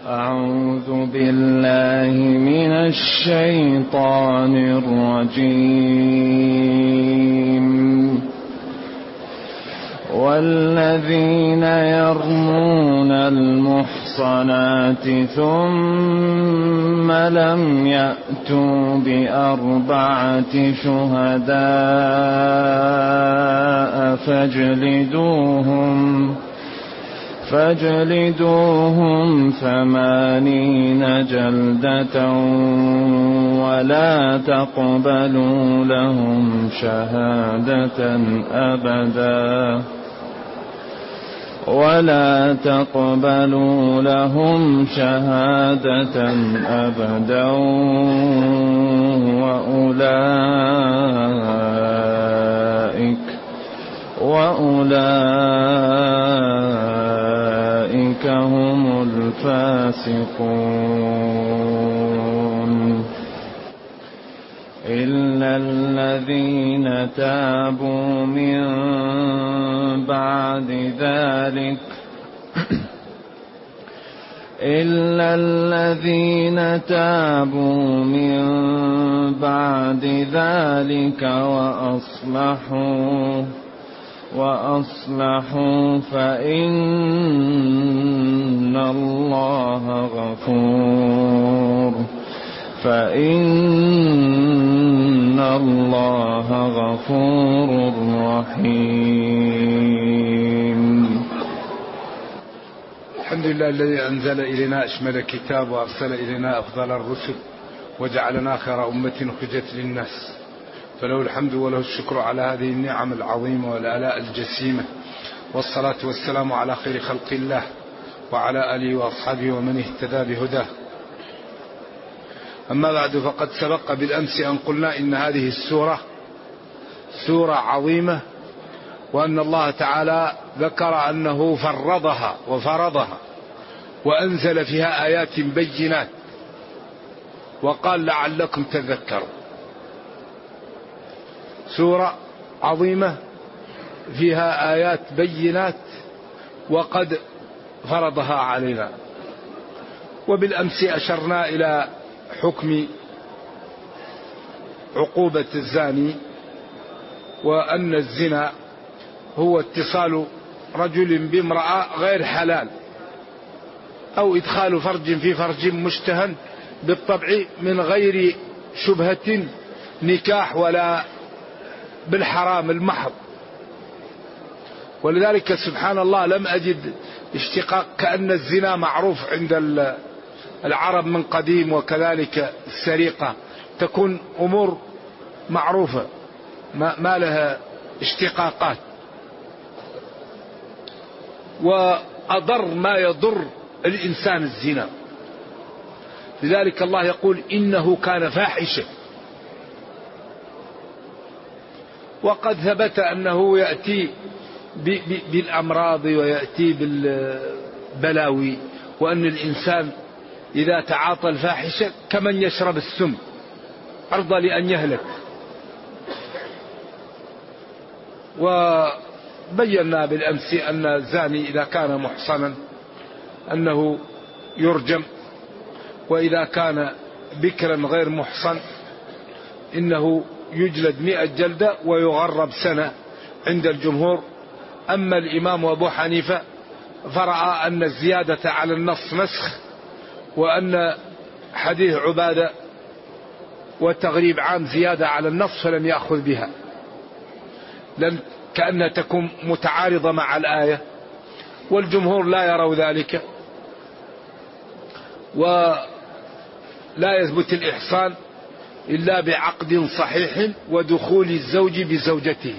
أعوذ بالله من الشيطان الرجيم. والذين يرمون المحصنات ثم لم يأتوا بأربعة شهداء فاجلدوهم 80 جلدة ولا تقبلوا لهم شهادة أبدا وأولئك هم الفاسقون. إلا الذين تابوا من بعد ذلك وأصلحوا فإن الله غفور رحيم. الحمد لله الذي أنزل إلينا أشمل كتاب وأرسل إلينا أفضل الرسل وجعلنا خير أمة أخرجت للناس، فله الحمد وله الشكر على هذه النعم العظيمة والآلاء الجسيمة، والصلاة والسلام على خير خلق الله وعلى آله وأصحابه ومن اهتدى بهداه. أما بعد، فقد سبق بالأمس أن قلنا إن هذه السورة سورة عظيمة، وأن الله تعالى ذكر أنه وفرضها وأنزل فيها آيات بينات، وقال لعلكم تذكرون. سورة عظيمة فيها آيات بينات وقد فرضها علينا. وبالأمس أشرنا إلى حكم عقوبة الزاني، وأن الزنا هو اتصال رجل بامرأة غير حلال، أو إدخال فرج في فرج مشتهى بالطبع من غير شبهة نكاح ولا بالحرام المحض. ولذلك سبحان الله لم أجد اشتقاق، كأن الزنا معروف عند العرب من قديم، وكذلك السرقة تكون أمور معروفة ما لها اشتقاقات. وأضر ما يضر الإنسان الزنا، لذلك الله يقول إنه كان فاحشة. وقد ثبت أنه يأتي بالأمراض ويأتي بالبلاوي، وأن الإنسان إذا تعاطى الفاحشة كمن يشرب السم أرضى لأن يهلك. وبينا بالأمس أن الزاني إذا كان محصنا أنه يرجم، وإذا كان بكرا غير محصن إنه يجلد 100 جلدة ويغرب سنة عند الجمهور. أما الإمام أبو حنيفة فرأى أن الزيادة على النص نسخ، وأن حديث عبادة وتغريب عام زيادة على النص، فلم يأخذ بها، لأن كأنها تكون متعارضة مع الآية، والجمهور لا يروا ذلك. ولا يثبت الإحصان إلا بعقد صحيح ودخول الزوج بزوجته.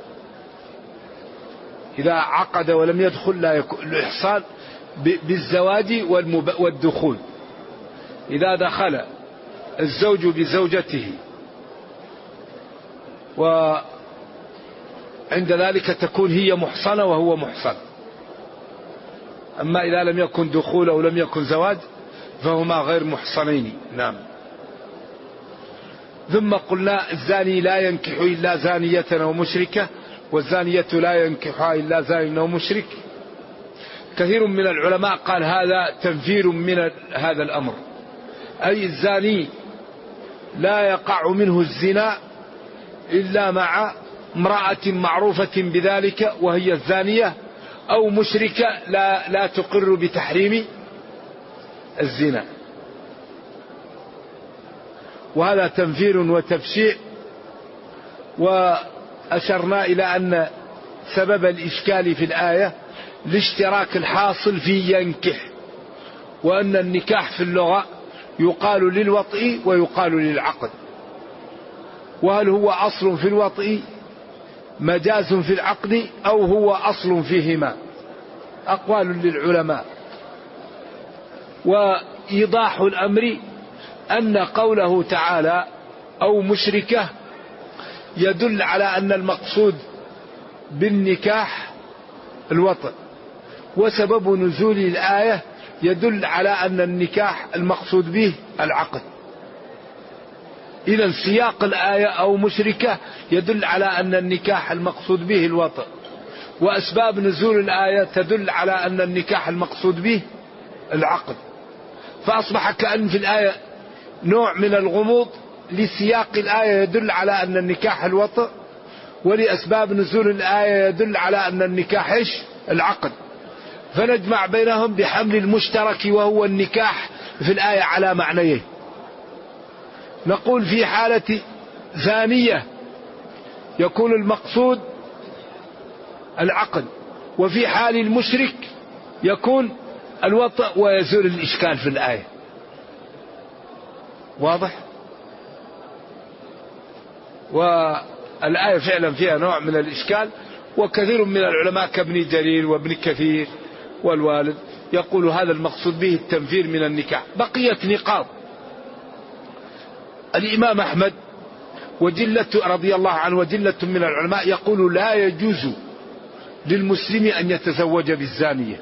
إذا عقد ولم يدخل لا يكون الإحصان بالزواج والدخول. إذا دخل الزوج بزوجته وعند ذلك تكون هي محصنة وهو محصن. أما إذا لم يكن دخول أو لم يكن زواج فهما غير محصنين. نعم. ثم قلنا الزاني لا ينكح إلا زانية أو مشركة، والزانية لا ينكحها إلا زان أو مشرك. كثير من العلماء قال هذا تنفير من هذا الأمر، أي الزاني لا يقع منه الزنا إلا مع امرأة معروفة بذلك وهي الزانية، أو مشركة لا تقر بتحريم الزنا. وهذا تنفير وتفشيع. وأشرنا إلى أن سبب الإشكال في الآية الاشتراك الحاصل في ينكح، وأن النكاح في اللغة يقال للوطء ويقال للعقد، وهل هو أصل في الوطء مجاز في العقد أو هو أصل فيهما؟ أقوال للعلماء. وإيضاح الأمر أن قوله تعالى أو مشركة يدل على أن المقصود بالنكاح الوطء، وسبب نزول الآية يدل على أن النكاح المقصود به العقد. إذن سياق الآية أو مشركة يدل على أن النكاح المقصود به الوطء، وأسباب نزول الآية تدل على أن النكاح المقصود به العقد. فأصبح كأن في الآية نوع من الغموض لسياق الآية يدل على أن النكاح الوطء، ولأسباب نزول الآية يدل على أن النكاح العقد. فنجمع بينهم بحمل المشترك وهو النكاح في الآية على معنيه. نقول في حالة زانية يكون المقصود العقد، وفي حال المشرك يكون الوطء، ويزول الإشكال في الآية. واضح؟ والآية فعلا فيها نوع من الإشكال، وكثير من العلماء كابن جرير وابن كثير والوالد يقول هذا المقصود به التنفير من النكاح. بقية نقاط. الإمام أحمد وجلة رضي الله عنه وجلة من العلماء يقول لا يجوز للمسلم أن يتزوج بالزانية،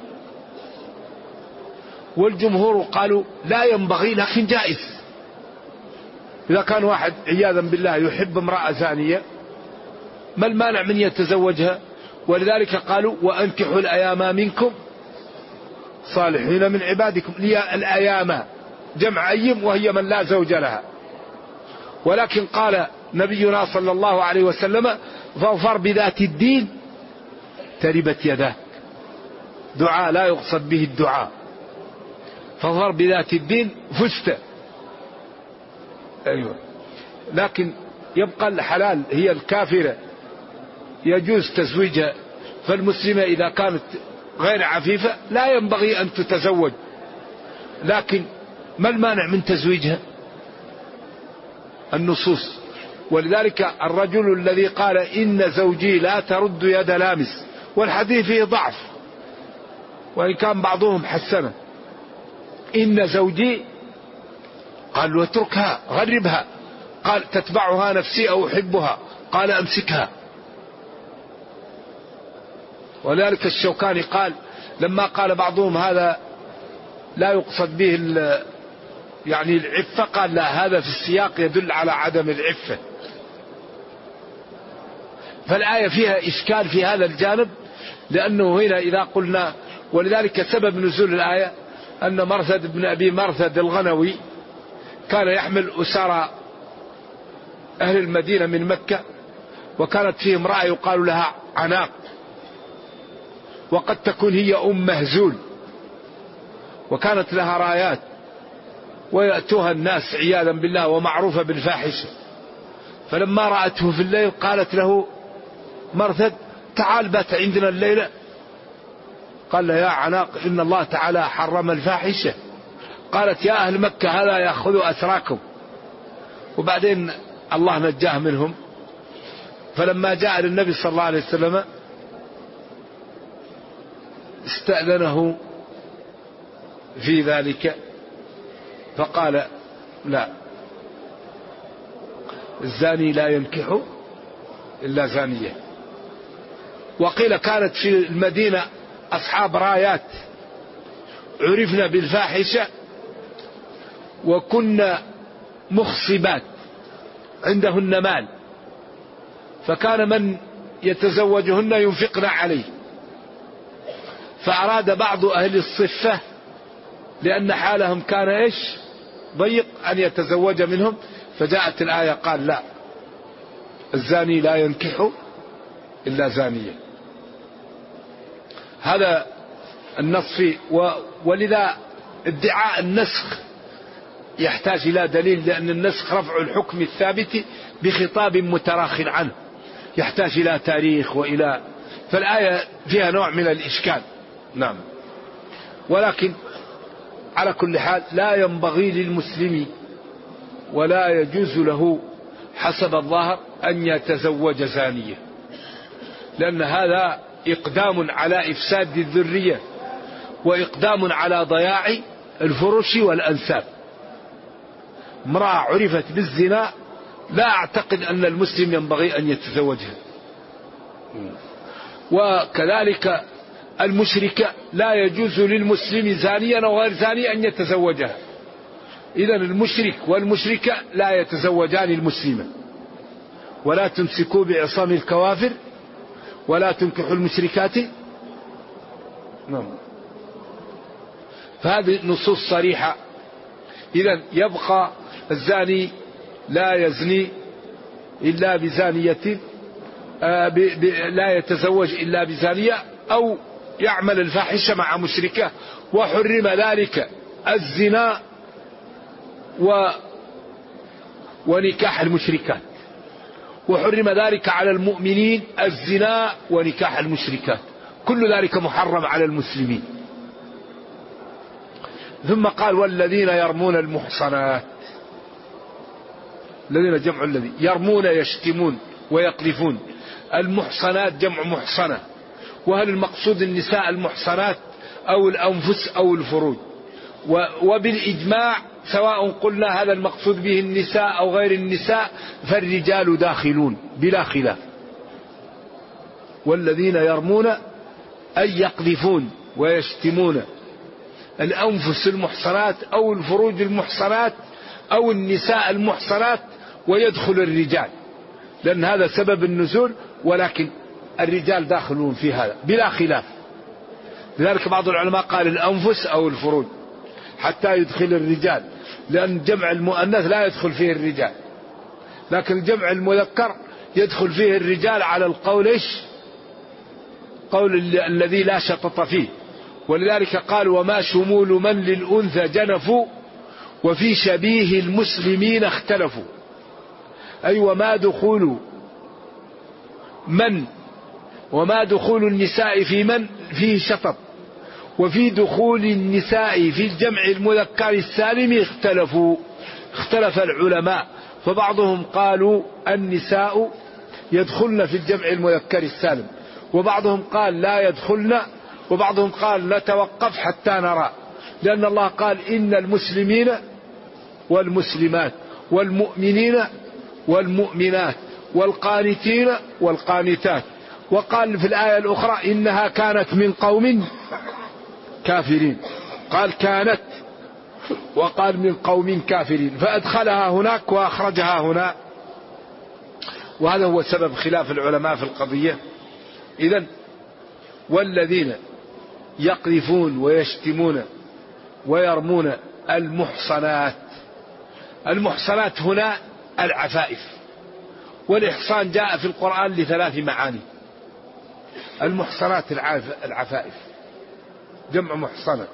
والجمهور قالوا لا ينبغي لكن جائز. إذا كان واحد عياذا بالله يحب امرأة زانية ما المانع من يتزوجها؟ ولذلك قالوا وأنكحوا الأيام منكم صالحين من عبادكم. الأيام جمع أيم وهي من لا زوج لها. ولكن قال نبينا صلى الله عليه وسلم فاظفر بذات الدين تربت يداك. دعاء لا يقصد به الدعاء. فاظفر بذات الدين فزت. أيوة. لكن يبقى الحلال هي الكافرة يجوز تزويجها. فالمسلمة إذا كانت غير عفيفة لا ينبغي أن تتزوج، لكن ما المانع من تزويجها؟ النصوص. ولذلك الرجل الذي قال إن زوجي لا ترد يد لامس، والحديث فيه ضعف وإن كان بعضهم حسنه. إن زوجي قال واتركها غربها، قال تتبعها نفسي أو أحبها، قال أمسكها. ولذلك الشوكاني قال لما قال بعضهم هذا لا يقصد به يعني العفة، قال لا، هذا في السياق يدل على عدم العفة. فالآية فيها إشكال في هذا الجانب، لأنه هنا إذا قلنا، ولذلك سبب نزول الآية أن مرثد بن أبي مرثد الغنوي كان يحمل أسارى أهل المدينة من مكة، وكانت فيه امرأة يقال لها عناق، وقد تكون هي أم مهزول، وكانت لها رايات ويأتوها الناس عياذا بالله ومعروفة بالفاحشة. فلما رأته في الليل قالت له مرثد تعال بات عندنا الليلة. قال له يا عناق إن الله تعالى حرم الفاحشة. قالت يا أهل مكة هذا يأخذ أسراكم. وبعدين الله نجاه منهم. فلما جاء للنبي صلى الله عليه وسلم استأذنه في ذلك، فقال لا، الزاني لا ينكح إلا زانية. وقيل كانت في المدينة أصحاب رايات عرفنا بالفاحشة وكنا مخصبات عندهن مال، فكان من يتزوجهن ينفقن عليه. فأراد بعض أهل الصفة لأن حالهم كان إيش ضيق أن يتزوج منهم، فجاءت الآية قال لا، الزاني لا ينكح إلا زانية. هذا النص فيه. ولذا ادعاء النسخ يحتاج إلى دليل، لأن النسخ رفع الحكم الثابت بخطاب متراخ عنه، يحتاج إلى تاريخ فالآية فيها نوع من الإشكال. نعم. ولكن على كل حال لا ينبغي للمسلم ولا يجوز له حسب الظاهر أن يتزوج زانية، لأن هذا إقدام على إفساد الذرية وإقدام على ضياع الفرش والأنساب. امرأة عرفت بالزنا لا أعتقد أن المسلم ينبغي أن يتزوجها. وكذلك المشركة لا يجوز للمسلم زانيا أو غير زاني أن يتزوجها. إذن المشرك والمشركة لا يتزوجان المسلمة. ولا تمسكوا بعصام الكوافر ولا تنكحوا المشركات. نعم. فهذه نصوص صريحة. إذن يبقى الزاني لا يزني إلا بزانية، لا يتزوج إلا بزانية أو يعمل الفاحشة مع مشركة، وحرم ذلك الزنا ونكاح المشركات، وحرم ذلك على المؤمنين الزنا ونكاح المشركات، كل ذلك محرم على المسلمين. ثم قال والذين يرمون المحصنات. الذين جمع الذي يرمون يشتمون ويقذفون. المحصنات جمع محصنة. وهل المقصود النساء المحصنات أو الأنفس أو الفروج؟ وبالإجماع سواء قلنا هذا المقصود به النساء أو غير النساء فالرجال داخلون بلا خلاف. والذين يرمون أي يقذفون ويشتمون الأنفس المحصنات أو الفروج المحصنات أو النساء المحصنات، ويدخل الرجال لأن هذا سبب النزول، ولكن الرجال داخلون في هذا بلا خلاف. لذلك بعض العلماء قال الأنفس أو الفروج حتى يدخل الرجال، لأن جمع المؤنث لا يدخل فيه الرجال، لكن الجمع المذكر يدخل فيه الرجال على القول إيش؟ قول الذي لا شطط فيه. ولذلك قال وما شمول من للأنثى جنفوا وفي شبيه المسلمين اختلفوا. أي وما دخول النساء في من فيه شطط، وفي دخول النساء في الجمع المذكر السالم اختلف العلماء، فبعضهم قالوا النساء يدخلن في الجمع المذكر السالم، وبعضهم قال لا يدخلن، وبعضهم قال نتوقف حتى نرى، لأن الله قال إن المسلمين والمسلمات والمؤمنين والمؤمنات والقانتين والقانتات، وقال في الآية الأخرى إنها كانت من قوم كافرين، قال كانت وقال من قوم كافرين، فأدخلها هناك وأخرجها هنا، وهذا هو سبب خلاف العلماء في القضية. إذن والذين يقذفون ويشتمون ويرمون المحصنات. المحصنات هنا العفائف، والإحصان جاء في القرآن لثلاث معاني. المحصنات العفائف جمع محصنة.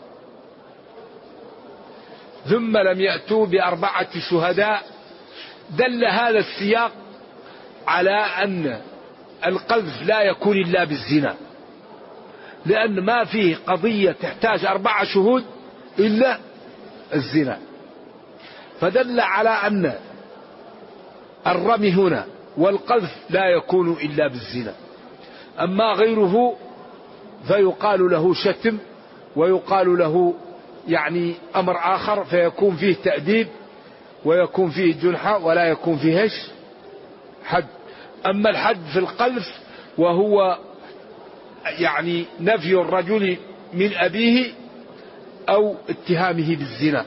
ثم لم يأتوا بأربعة شهداء. دل هذا السياق على أن القذف لا يكون إلا بالزنا، لأن ما فيه قضية تحتاج 4 شهود إلا الزنا، فدل على أن الرمي هنا والقذف لا يكون إلا بالزنا. أما غيره فيقال له شتم، ويقال له يعني أمر آخر، فيكون فيه تأديب ويكون فيه جنحة ولا يكون فيه حد. أما الحد في القذف وهو يعني نفي الرجل من أبيه أو اتهامه بالزنا.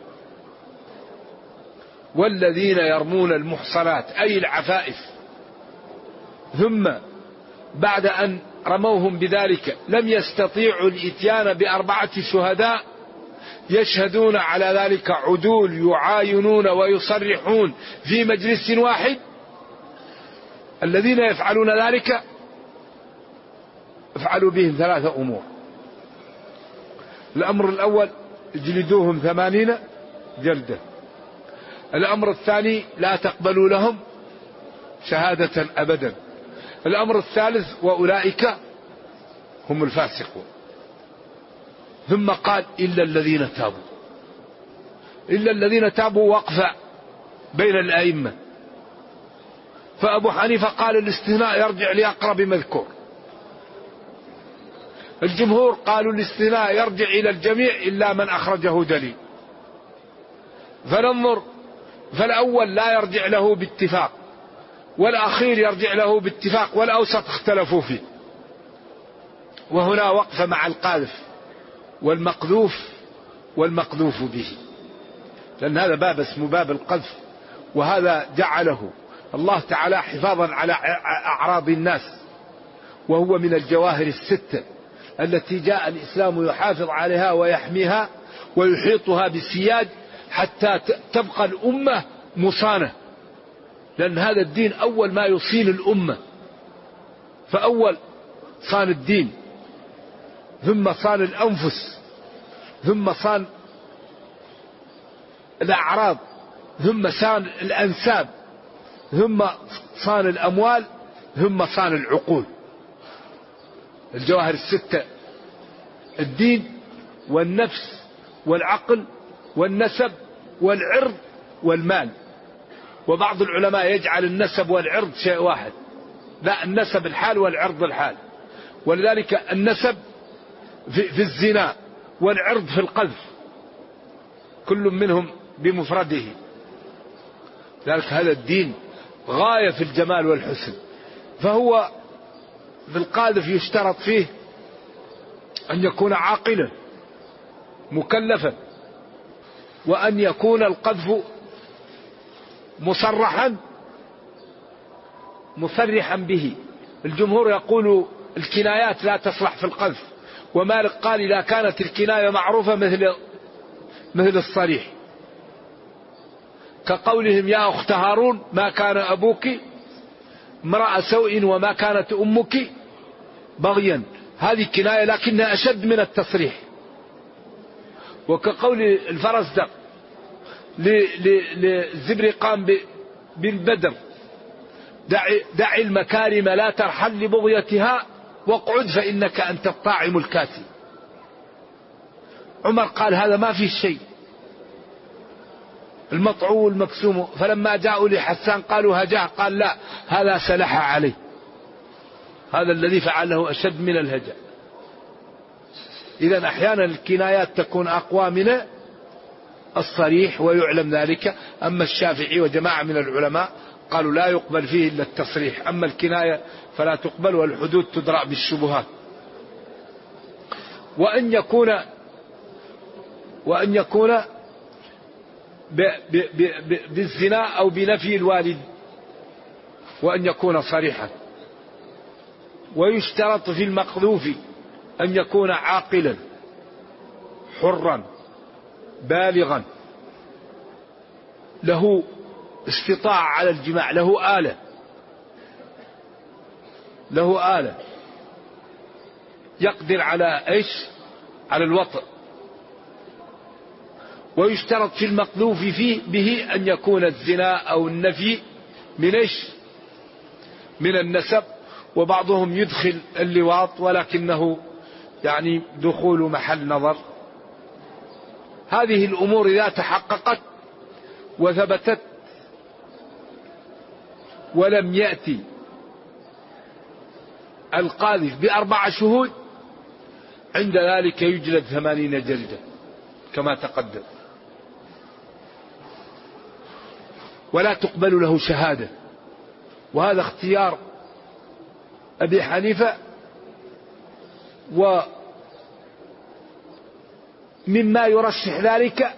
والذين يرمون المحصنات أي العفائف. ثم بعد أن رموهم بذلك لم يستطيعوا الإتيان ب4 شهداء يشهدون على ذلك عدول يعاينون ويصرحون في مجلس واحد، الذين يفعلون ذلك افعلوا بهم 3 أمور. الأمر الأول اجلدوهم 80 جلدة. الأمر الثاني لا تقبلوا لهم شهادة أبدا. الأمر الثالث وأولئك هم الفاسقون. ثم قال إلا الذين تابوا. إلا الذين تابوا وقفة بين الأئمة، فأبو حنيفة قال الاستثناء يرجع لأقرب مذكور، الجمهور قالوا الاستثناء يرجع إلى الجميع إلا من أخرجه دليل. فننظر، فالأول لا يرجع له باتفاق، والأخير يرجع له باتفاق، والأوسط اختلفوا فيه. وهنا وقف مع القاذف والمقذوف والمقذوف به، لأن هذا باب اسمه باب القذف، وهذا جعله الله تعالى حفاظا على أعراض الناس، وهو من الجواهر الستة التي جاء الإسلام يحافظ عليها ويحميها ويحيطها بالسياج حتى تبقى الأمة مصانة، لأن هذا الدين أول ما يصين الأمة، فأول صان الدين، ثم صان الأنفس، ثم صان الأعراض، ثم صان الأنساب، ثم صان الأموال، ثم صان العقول. الجواهر الستة: الدين والنفس والعقل والنسب والعرض والمال. وبعض العلماء يجعل النسب والعرض شيء واحد، لا، النسب الحال والعرض الحال، ولذلك النسب في الزنا والعرض في القذف، كل منهم بمفرده. لذلك هذا الدين غاية في الجمال والحسن. فهو في القاذف يشترط فيه أن يكون عاقلا مكلفا، وأن يكون القذف مصرحا به. الجمهور يقول الكنايات لا تصلح في القذف، ومالك قال إذا كانت الكناية معروفة مثل الصريح، كقولهم يا أخت هارون ما كان أبوك امرأ سوء وما كانت أمك بغيا، هذه كناية لكنها أشد من التصريح. وكقول الفرزدق للزبرقان بالبدر دع المكارم لا ترحل لبغيتها واقعد فإنك أنت الطاعم الكاسي. عمر قال هذا ما فيه شيء، المطعو المكسوم. فلما جاءوا لحسان قالوا هجاه، قال لا، هذا سلح عليه، هذا الذي فعله أشد من الهجاء. إذن أحيانا الكنايات تكون أقوى من الصريح ويعلم ذلك. أما الشافعي وجماعة من العلماء قالوا لا يقبل فيه إلا التصريح، أما الكناية فلا تقبل، والحدود تدرأ بالشبهات. وأن يكون بالزنا أو بنفي الوالد، وأن يكون صريحا. ويشترط في المقذوف أن يكون عاقلا حرا بالغا له استطاعة على الجماع، له آلة يقدر على ايش؟ على الوطء. ويشترط في المقذوف فيه به أن يكون الزنا أو النفي من ايش؟ من النسب. وبعضهم يدخل اللواط ولكنه يعني دخول محل نظر. هذه الأمور إذا تحققت وثبتت ولم يأتي القاذف ب4 شهود، عند ذلك يجلد 80 جلدة كما تقدم، ولا تقبل له شهادة. وهذا اختيار أبي حنيفة. ومما يرشح ذلك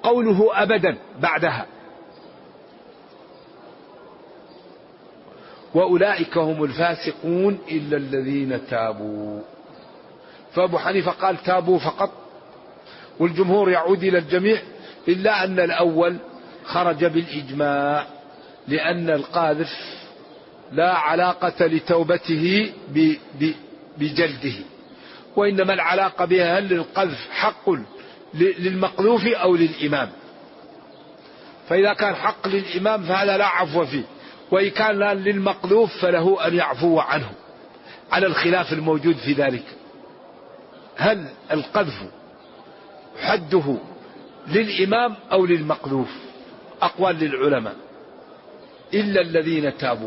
قوله أبدا بعدها. وأولئك هم الفاسقون إلا الذين تابوا. فأبو حنيفة قال تابوا فقط، والجمهور يعود إلى الجميع، إلا أن الأول خرج بالإجماع، لأن القاذف لا علاقة لتوبته بجلده، وإنما العلاقة بها هل القذف حق للمقذوف أو للإمام. فإذا كان حق للإمام فهذا لا عفو فيه، وإن كان للمقذوف فله أن يعفو عنه، على الخلاف الموجود في ذلك. هل القذف حده للإمام أو للمقذوف؟ أقوال للعلماء. إلا الذين تابوا.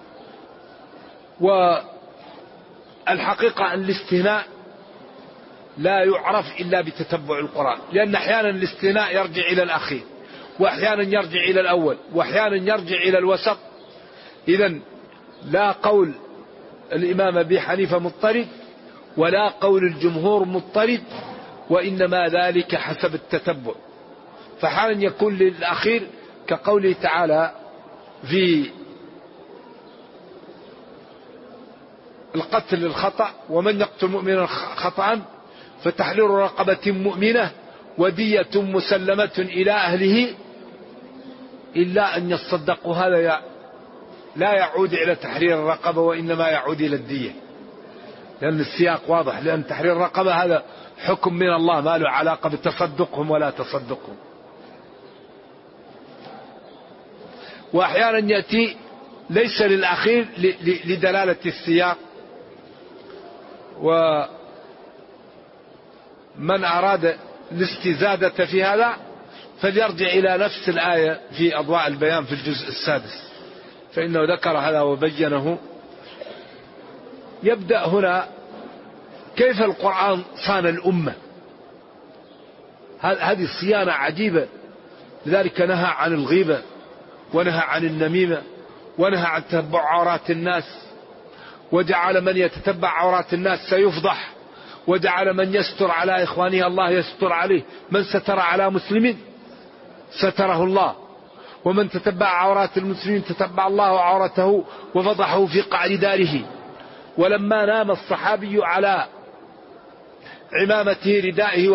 والحقيقة أن الاستثناء لا يعرف إلا بتتبع القرآن، لأن أحيانا الاستثناء يرجع إلى الأخير، وأحيانا يرجع إلى الأول، وأحيانا يرجع إلى الوسط. إذن لا قول الإمام أبي حنيفة مضطرد، ولا قول الجمهور مضطرد، وإنما ذلك حسب التتبع. فحالا يكون للأخير كقوله تعالى في القتل الخطأ: ومن يقتل مؤمنا خطأ فتحرير رقبة مؤمنة ودية مسلمة إلى أهله إلا أن يصدقوا. هذا لا يعود إلى تحرير الرقبة، وإنما يعود إلى الدية، لأن السياق واضح، لأن تحرير الرقبة هذا حكم من الله ما له علاقة بتصدقهم ولا تصدقهم. وأحيانا يأتي ليس للأخير لدلالة السياق. ومن أراد الاستزادة في هذا فليرجع إلى نفس الآية في أضواء البيان في الجزء 6، فإنه ذكر هذا وبينه. يبدأ هنا كيف القرآن صان الأمة، هذه صيانة عجيبة. لذلك نهى عن الغيبة، ونهى عن النميمة، ونهى عن تتبع عورات الناس، وجعل من يتتبع عورات الناس سيفضح، وجعل من يستر على إخوانه الله يستر عليه. من ستر على مسلم ستره الله، ومن تتبع عورات المسلمين تتبع الله عورته وفضحه في قعر داره. ولما نام الصحابي على عمامته ردائه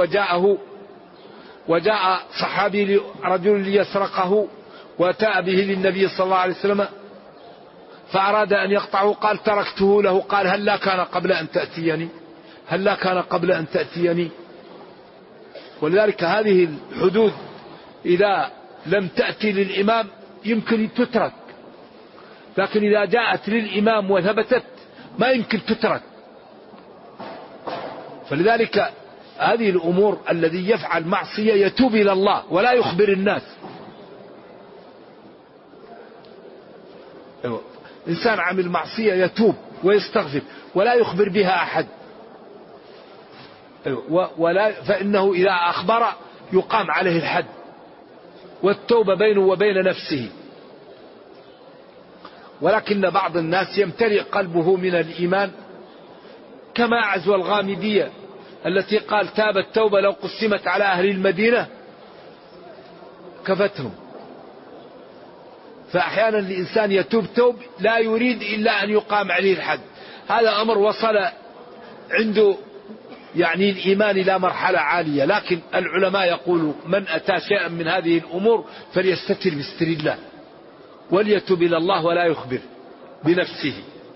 وجاء صحابي رجل ليسرقه وأتى به للنبي صلى الله عليه وسلم فأراد أن يقطعه، قال تركته له. قال هل كان قبل أن تأتيني؟ هل كان قبل أن تأتيني؟ ولذلك هذه الحدود إذا لم تأتي للإمام يمكن تترك، لكن إذا جاءت للإمام وثبتت ما يمكن تترك. فلذلك هذه الأمور الذي يفعل معصية يتوب إلى الله ولا يخبر الناس. إنسان عمل معصية يتوب ويستغفر ولا يخبر بها أحد، فإنه إذا أخبر يقام عليه الحد، والتوبة بينه وبين نفسه. ولكن بعض الناس يمتلئ قلبه من الإيمان كما عزو الغامدية التي قال تاب التوبة لو قسمت على أهل المدينة كفتهم. فأحيانا الإنسان يتوب توب لا يريد إلا أن يقام عليه الحد. هذا أمر وصل عنده يعني الإيمان إلى مرحلة عالية. لكن العلماء يقولوا من أتى شيئا من هذه الأمور فليستتر بستر الله وليتوب إلى الله ولا يخبر بنفسه.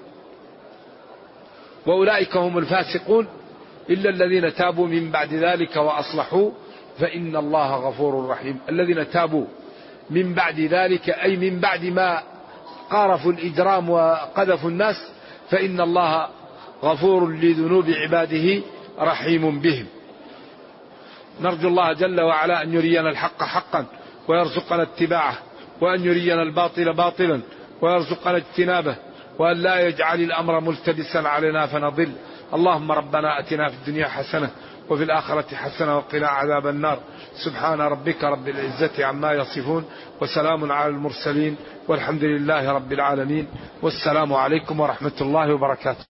وأولئك هم الفاسقون إلا الذين تابوا من بعد ذلك وأصلحوا فإن الله غفور رحيم. الذين تابوا من بعد ذلك أي من بعد ما قارفوا الإجرام وقذفوا الناس فإن الله غفور لذنوب عباده رحيم بهم. نرجو الله جل وعلا أن يرينا الحق حقا ويرزقنا اتباعه، وأن يرينا الباطل باطلا ويرزقنا اجتنابه، وأن لا يجعل الأمر ملتبسا علينا فنضل. اللهم ربنا أتنا في الدنيا حسنة وفي الآخرة حسنة وقنا عذاب النار. سبحان ربك رب العزة عما يصفون وسلام على المرسلين والحمد لله رب العالمين. والسلام عليكم ورحمة الله وبركاته.